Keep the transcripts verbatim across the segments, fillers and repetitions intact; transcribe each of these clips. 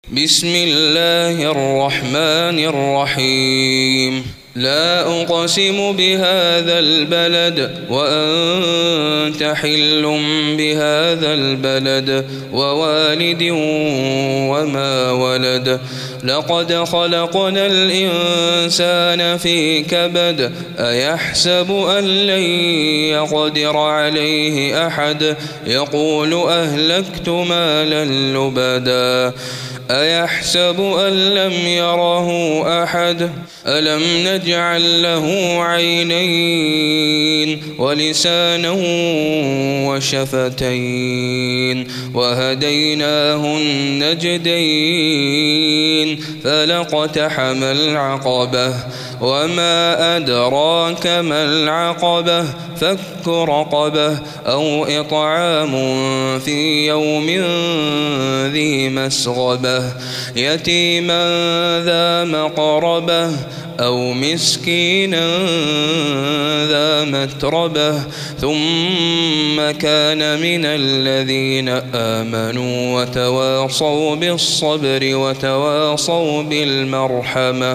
بسم الله الرحمن الرحيم لا أقسم بهذا البلد وأنت حل بهذا البلد ووالد وما ولد لقد خلقنا الإنسان في كبد أيحسب أن لن يقدر عليه أحد يقول أهلكت مالا لبدا أيحسب أن لم يره أحد ألم نجعل له عينين ولسانا وشفتين وهديناه النجدين فلاقتحم العقبة وما أدراك ما العقبة فك رقبة أو إطعام في يوم ذي مسغبة يتيما ذا مقربة أو مسكينا ذا متربة ثم كان من الذين آمنوا وتواصوا بالصبر وتواصوا بالمرحمة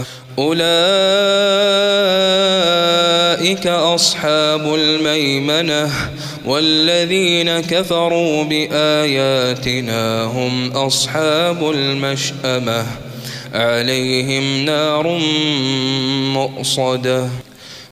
أولئك أصحاب الميمنة والذين كفروا بآياتنا هم أصحاب المشأمة عليهم نار مؤصدة